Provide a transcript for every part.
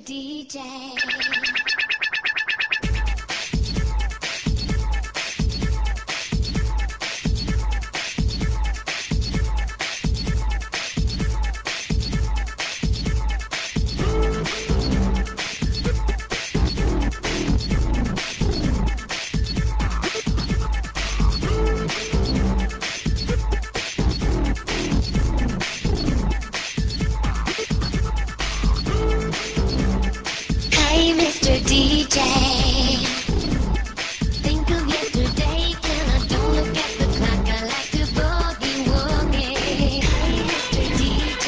DJ. Hey, Mr. DJ. Think of yesterday and I don't look at the clock. I like to boogie woogie. Hey, Mr. DJ.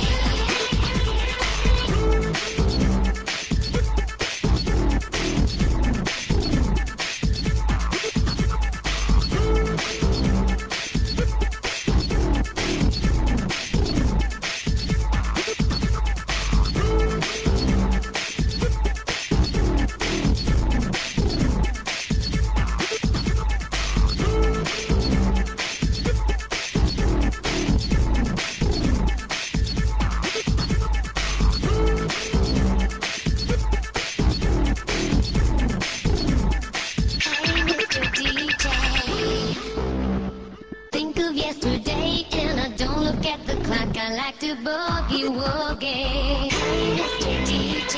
Think of yesterday and I don't look at the clock. I like to boogie woogie. Hey, Mr. DJ.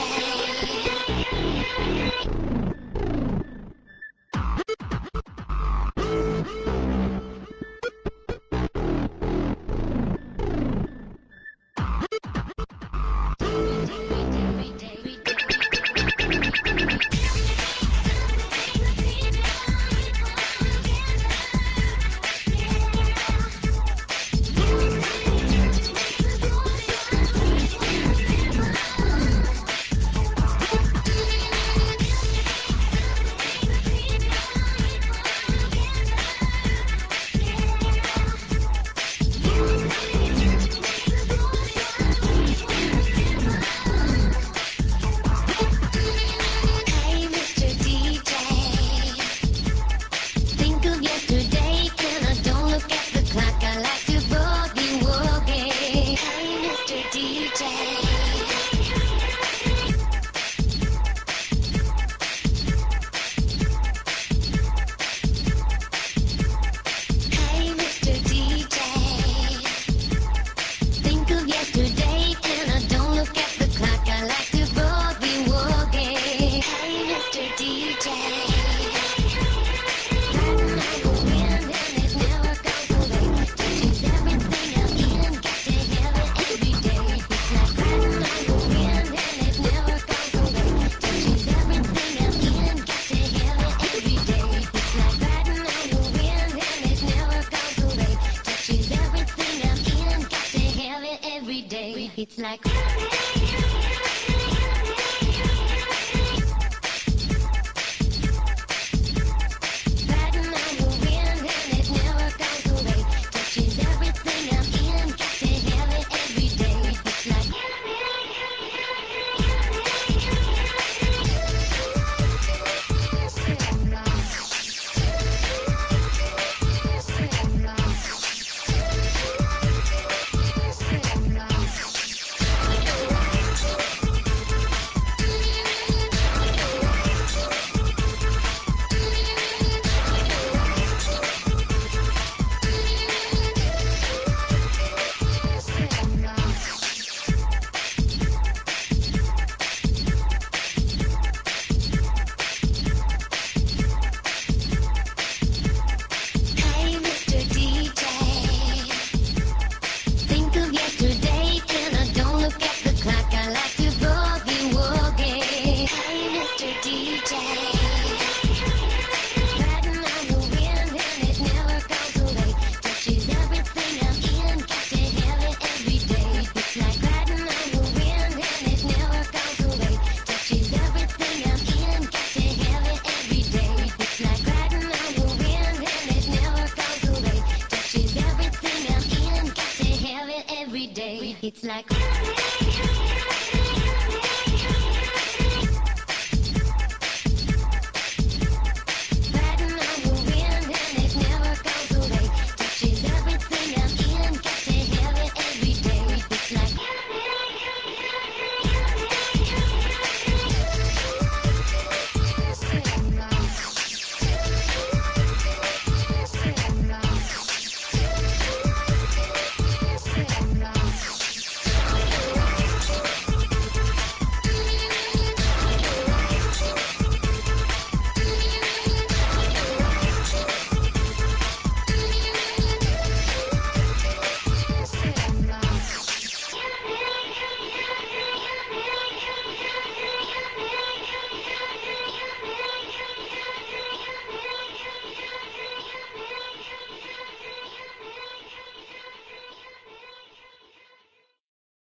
Hey, Mr. DJ. Think of yesterday and I don't look at the clock. I like to boogie woogie. Hey, Mr. DJ. Hey, Mr. DJ. Think of yesterday and I don't look at the clock. I like to boogie woogie. Hey, Mr. DJ. Riding on the wind and it never goes away. Touches everything I'm in, got to have it every day. It's like riding on the wind and it never goes away. Touches everything I'm in, got to have it every day. It's like riding on the wind and it never goes away. Touches everything I'm in, got to have it every day. It's like riding on the wind and it never goes away. Touches everything I'm in, got to have it every day. It's like hey, Mr. DJ. Think of yesterday and I don't look at the clock. I like to boogie woogie. Hey, Mr. DJ. Riding on the wind and it never goes away. Touches everything I'm in, got to have it every day. It's like riding on the wind and it never goes away. Touches everything I'm in, got to have it every day. It's like riding on the wind and it never goes away. Touches everything I'm in, got to have it every day. It's like